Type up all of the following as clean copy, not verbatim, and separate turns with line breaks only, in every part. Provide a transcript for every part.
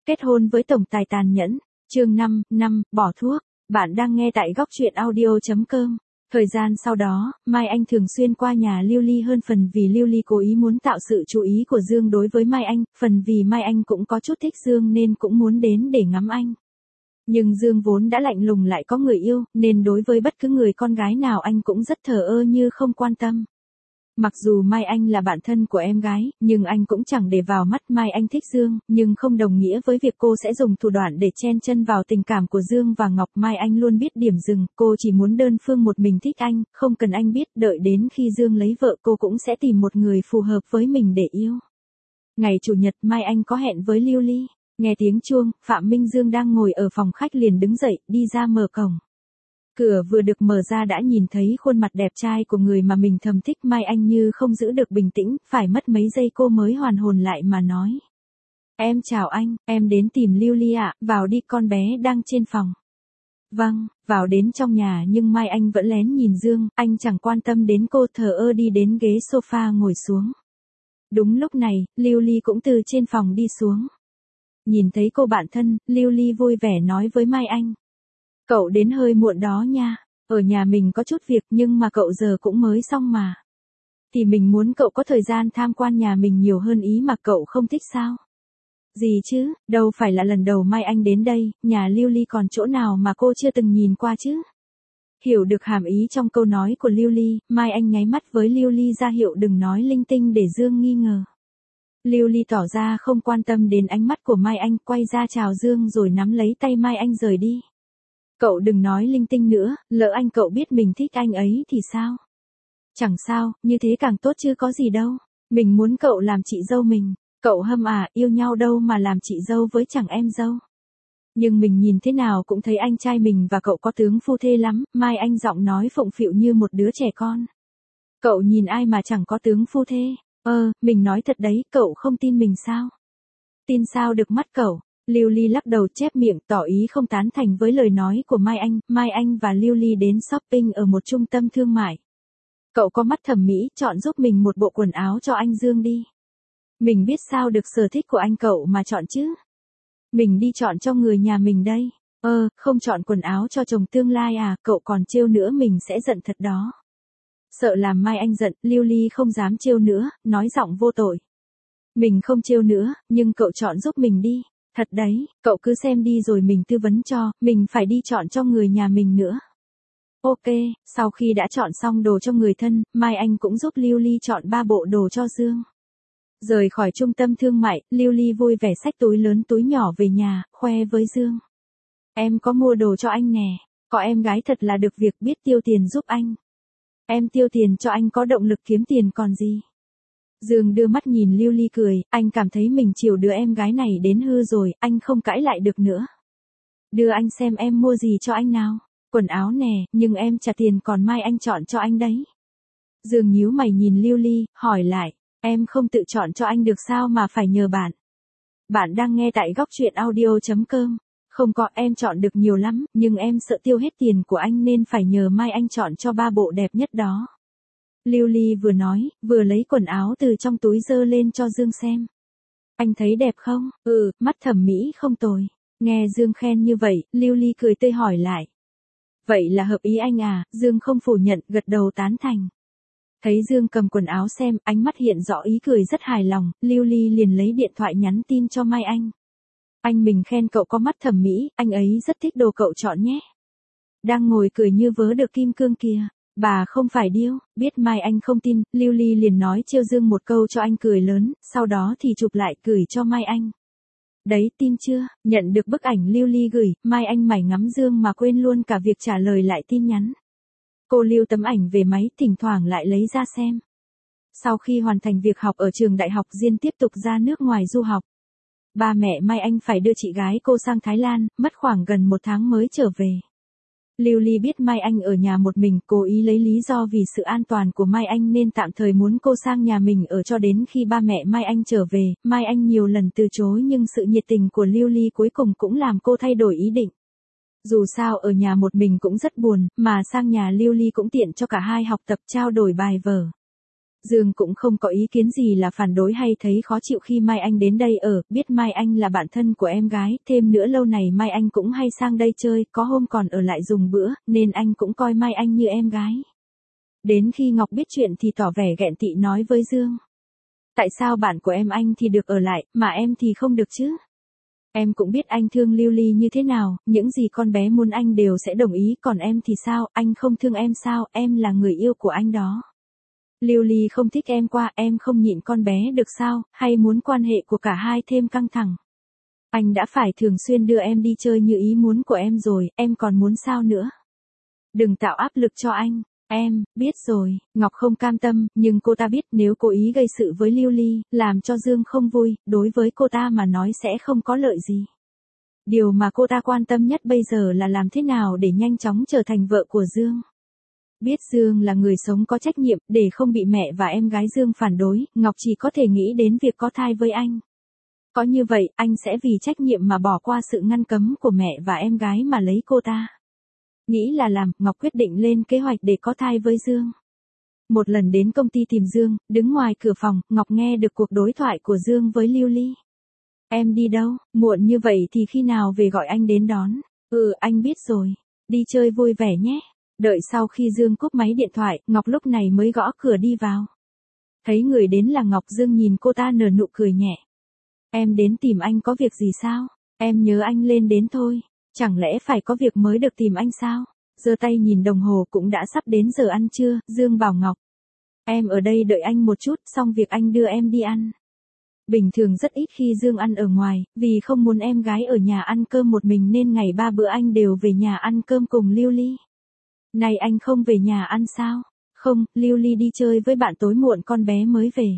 Kết hôn với tổng tài tàn nhẫn. Chương 5, bỏ thuốc. Bạn đang nghe tại góc truyện audio.com. Thời gian sau đó, Mai Anh thường xuyên qua nhà Lưu Ly hơn phần vì Lưu Ly cố ý muốn tạo sự chú ý của Dương đối với Mai Anh, phần vì Mai Anh cũng có chút thích Dương nên cũng muốn đến để ngắm anh. Nhưng Dương vốn đã lạnh lùng lại có người yêu, nên đối với bất cứ người con gái nào anh cũng rất thờ ơ như không quan tâm. Mặc dù Mai Anh là bạn thân của em gái, nhưng anh cũng chẳng để vào mắt. Mai Anh thích Dương, nhưng không đồng nghĩa với việc cô sẽ dùng thủ đoạn để chen chân vào tình cảm của Dương và Ngọc. Mai Anh luôn biết điểm dừng, cô chỉ muốn đơn phương một mình thích anh, không cần anh biết, đợi đến khi Dương lấy vợ cô cũng sẽ tìm một người phù hợp với mình để yêu. Ngày Chủ nhật Mai Anh có hẹn với Lưu Ly. Nghe tiếng chuông, Phạm Minh Dương đang ngồi ở phòng khách liền đứng dậy, đi ra mở cổng. Cửa vừa được mở ra đã nhìn thấy khuôn mặt đẹp trai của người mà mình thầm thích. Mai Anh như không giữ được bình tĩnh, phải mất mấy giây cô mới hoàn hồn lại mà nói. Em chào anh, em đến tìm Lưu Ly ạ, vào đi, con bé đang trên phòng. Vâng, vào đến trong nhà nhưng Mai Anh vẫn lén nhìn Dương, anh chẳng quan tâm đến cô, thờ ơ đi đến ghế sofa ngồi xuống. Đúng lúc này, Lưu Ly cũng từ trên phòng đi xuống. Nhìn thấy cô bạn thân, Lưu Ly vui vẻ nói với Mai Anh. Cậu đến hơi muộn đó nha, ở nhà mình có chút việc nhưng mà cậu giờ cũng mới xong mà. Thì mình muốn cậu có thời gian tham quan nhà mình nhiều hơn, ý mà cậu không thích sao? Gì chứ, đâu phải là lần đầu Mai Anh đến đây, nhà Lưu Ly còn chỗ nào mà cô chưa từng nhìn qua chứ? Hiểu được hàm ý trong câu nói của Lưu Ly, Mai Anh nháy mắt với Lưu Ly ra hiệu đừng nói linh tinh để Dương nghi ngờ. Lưu Ly tỏ ra không quan tâm đến ánh mắt của Mai Anh, quay ra chào Dương rồi nắm lấy tay Mai Anh rời đi. Cậu đừng nói linh tinh nữa, lỡ anh cậu biết mình thích anh ấy thì sao? Chẳng sao, như thế càng tốt chứ có gì đâu. Mình muốn cậu làm chị dâu mình. Cậu hâm à, yêu nhau đâu mà làm chị dâu với chẳng em dâu. Nhưng mình nhìn thế nào cũng thấy anh trai mình và cậu có tướng phu thê lắm. Mai Anh giọng nói phụng phịu như một đứa trẻ con. Cậu nhìn ai mà chẳng có tướng phu thê? Mình nói thật đấy, cậu không tin mình sao? Tin sao được mắt cậu? Lưu Ly lắc đầu chép miệng tỏ ý không tán thành với lời nói của Mai Anh. Mai Anh và Lưu Ly đến shopping ở một trung tâm thương mại. Cậu có mắt thẩm mỹ, chọn giúp mình một bộ quần áo cho anh Dương đi. Mình biết sao được sở thích của anh cậu mà chọn chứ. Mình đi chọn cho người nhà mình đây. Không chọn quần áo cho chồng tương lai à, cậu còn trêu nữa mình sẽ giận thật đó. Sợ làm Mai Anh giận, Lưu Ly không dám trêu nữa, nói giọng vô tội. Mình không trêu nữa, nhưng cậu chọn giúp mình đi. Thật đấy, cậu cứ xem đi rồi mình tư vấn cho, mình phải đi chọn cho người nhà mình nữa. Ok, sau khi đã chọn xong đồ cho người thân, Mai Anh cũng giúp Lưu Ly chọn 3 bộ đồ cho Dương. Rời khỏi trung tâm thương mại, Lưu Ly vui vẻ xách túi lớn túi nhỏ về nhà, khoe với Dương. Em có mua đồ cho anh nè, có em gái thật là được việc, biết tiêu tiền giúp anh. Em tiêu tiền cho anh có động lực kiếm tiền còn gì. Dương đưa mắt nhìn Lưu Ly cười, anh cảm thấy mình chiều đứa em gái này đến hư rồi, anh không cãi lại được nữa. Đưa anh xem em mua gì cho anh nào. Quần áo nè, nhưng em trả tiền còn Mai Anh chọn cho anh đấy. Dương nhíu mày nhìn Lưu Ly, hỏi lại, em không tự chọn cho anh được sao mà phải nhờ bạn. Bạn đang nghe tại góc truyện audio.com. Không có, em chọn được nhiều lắm, nhưng em sợ tiêu hết tiền của anh nên phải nhờ Mai Anh chọn cho 3 bộ đẹp nhất đó. Lưu Ly vừa nói, vừa lấy quần áo từ trong túi giơ lên cho Dương xem. Anh thấy đẹp không? Mắt thẩm mỹ không tồi. Nghe Dương khen như vậy, Lưu Ly cười tươi hỏi lại. Vậy là hợp ý anh à? Dương không phủ nhận, gật đầu tán thành. Thấy Dương cầm quần áo xem, ánh mắt hiện rõ ý cười rất hài lòng, Lưu Ly liền lấy điện thoại nhắn tin cho Mai Anh. Anh mình khen cậu có mắt thẩm mỹ, anh ấy rất thích đồ cậu chọn nhé. Đang ngồi cười như vớ được kim cương kìa. Bà không phải điêu, biết Mai Anh không tin, Lưu Ly liền nói trêu Dương một câu cho anh cười lớn, sau đó thì chụp lại gửi cho Mai Anh. Đấy, tin chưa? Nhận được bức ảnh Lưu Ly gửi, Mai Anh mải ngắm Dương mà quên luôn cả việc trả lời lại tin nhắn. Cô lưu tấm ảnh về máy, thỉnh thoảng lại lấy ra xem. Sau khi hoàn thành việc học ở trường đại học Diên tiếp tục ra nước ngoài du học. Ba mẹ Mai Anh phải đưa chị gái cô sang Thái Lan, mất khoảng gần 1 tháng mới trở về. Lưu Ly biết Mai Anh ở nhà một mình, cố ý lấy lý do vì sự an toàn của Mai Anh nên tạm thời muốn cô sang nhà mình ở cho đến khi ba mẹ Mai Anh trở về. Mai Anh nhiều lần từ chối nhưng sự nhiệt tình của Lưu Ly cuối cùng cũng làm cô thay đổi ý định. Dù sao ở nhà một mình cũng rất buồn, mà sang nhà Lưu Ly cũng tiện cho cả hai học tập trao đổi bài vở. Dương cũng không có ý kiến gì là phản đối hay thấy khó chịu khi Mai Anh đến đây ở, biết Mai Anh là bạn thân của em gái, thêm nữa lâu này Mai Anh cũng hay sang đây chơi, có hôm còn ở lại dùng bữa, nên anh cũng coi Mai Anh như em gái. Đến khi Ngọc biết chuyện thì tỏ vẻ ghen tị nói với Dương. Tại sao bạn của em anh thì được ở lại, mà em thì không được chứ? Em cũng biết anh thương Lưu Ly như thế nào, những gì con bé muốn anh đều sẽ đồng ý, còn em thì sao, anh không thương em sao, em là người yêu của anh đó. Lưu Ly không thích em qua, em không nhịn con bé được sao, hay muốn quan hệ của cả hai thêm căng thẳng. Anh đã phải thường xuyên đưa em đi chơi như ý muốn của em rồi, em còn muốn sao nữa? Đừng tạo áp lực cho anh. Em, biết rồi, Ngọc không cam tâm, nhưng cô ta biết nếu cố ý gây sự với Lưu Ly, làm cho Dương không vui, đối với cô ta mà nói sẽ không có lợi gì. Điều mà cô ta quan tâm nhất bây giờ là làm thế nào để nhanh chóng trở thành vợ của Dương. Biết Dương là người sống có trách nhiệm, để không bị mẹ và em gái Dương phản đối, Ngọc chỉ có thể nghĩ đến việc có thai với anh. Có như vậy, anh sẽ vì trách nhiệm mà bỏ qua sự ngăn cấm của mẹ và em gái mà lấy cô ta. Nghĩ là làm, Ngọc quyết định lên kế hoạch để có thai với Dương. Một lần đến công ty tìm Dương, đứng ngoài cửa phòng, Ngọc nghe được cuộc đối thoại của Dương với Lưu Ly. Em đi đâu, muộn như vậy thì khi nào về gọi anh đến đón? Anh biết rồi. Đi chơi vui vẻ nhé. Đợi sau khi Dương cúp máy điện thoại, Ngọc lúc này mới gõ cửa đi vào. Thấy người đến là Ngọc, Dương nhìn cô ta nở nụ cười nhẹ. Em đến tìm anh có việc gì sao? Em nhớ anh lên đến thôi. Chẳng lẽ phải có việc mới được tìm anh sao? Giơ tay nhìn đồng hồ cũng đã sắp đến giờ ăn trưa, Dương bảo Ngọc. Em ở đây đợi anh một chút, xong việc anh đưa em đi ăn. Bình thường rất ít khi Dương ăn ở ngoài, vì không muốn em gái ở nhà ăn cơm một mình nên ngày 3 bữa anh đều về nhà ăn cơm cùng Lưu Ly. Này anh không về nhà ăn sao? Không, Lưu Ly đi chơi với bạn tối muộn con bé mới về.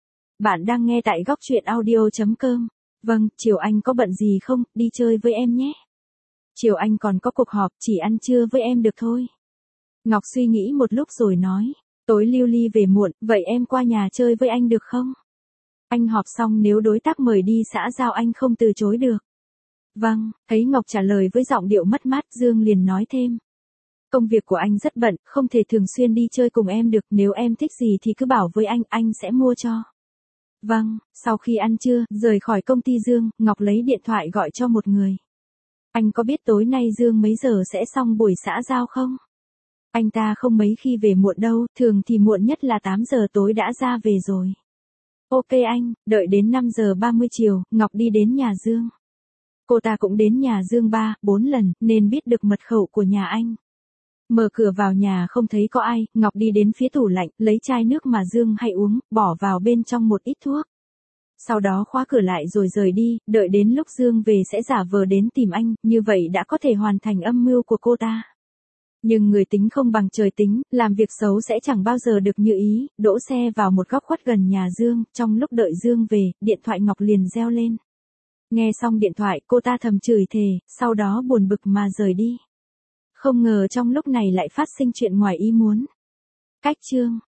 Bạn đang nghe tại góc truyện audio.com. Vâng, chiều anh có bận gì không, đi chơi với em nhé. Chiều anh còn có cuộc họp, chỉ ăn trưa với em được thôi. Ngọc suy nghĩ một lúc rồi nói. Tối Lưu Ly về muộn, vậy em qua nhà chơi với anh được không? Anh họp xong nếu đối tác mời đi xã giao anh không từ chối được. Vâng, thấy Ngọc trả lời với giọng điệu mất mát, Dương liền nói thêm. Công việc của anh rất bận, không thể thường xuyên đi chơi cùng em được, nếu em thích gì thì cứ bảo với anh sẽ mua cho. Vâng, sau khi ăn trưa, rời khỏi công ty Dương, Ngọc lấy điện thoại gọi cho một người. Anh có biết tối nay Dương mấy giờ sẽ xong buổi xã giao không? Anh ta không mấy khi về muộn đâu, thường thì muộn nhất là 8 giờ tối đã ra về rồi. Ok anh, đợi đến 5 giờ 30 chiều, Ngọc đi đến nhà Dương. Cô ta cũng đến nhà Dương 3-4 lần, nên biết được mật khẩu của nhà anh. Mở cửa vào nhà không thấy có ai, Ngọc đi đến phía tủ lạnh, lấy chai nước mà Dương hay uống, bỏ vào bên trong một ít thuốc. Sau đó khóa cửa lại rồi rời đi, đợi đến lúc Dương về sẽ giả vờ đến tìm anh, như vậy đã có thể hoàn thành âm mưu của cô ta. Nhưng người tính không bằng trời tính, làm việc xấu sẽ chẳng bao giờ được như ý, đỗ xe vào một góc khuất gần nhà Dương, trong lúc đợi Dương về, điện thoại Ngọc liền reo lên. Nghe xong điện thoại, cô ta thầm chửi thề, sau đó buồn bực mà rời đi. Không ngờ trong lúc này lại phát sinh chuyện ngoài ý muốn. Cách chương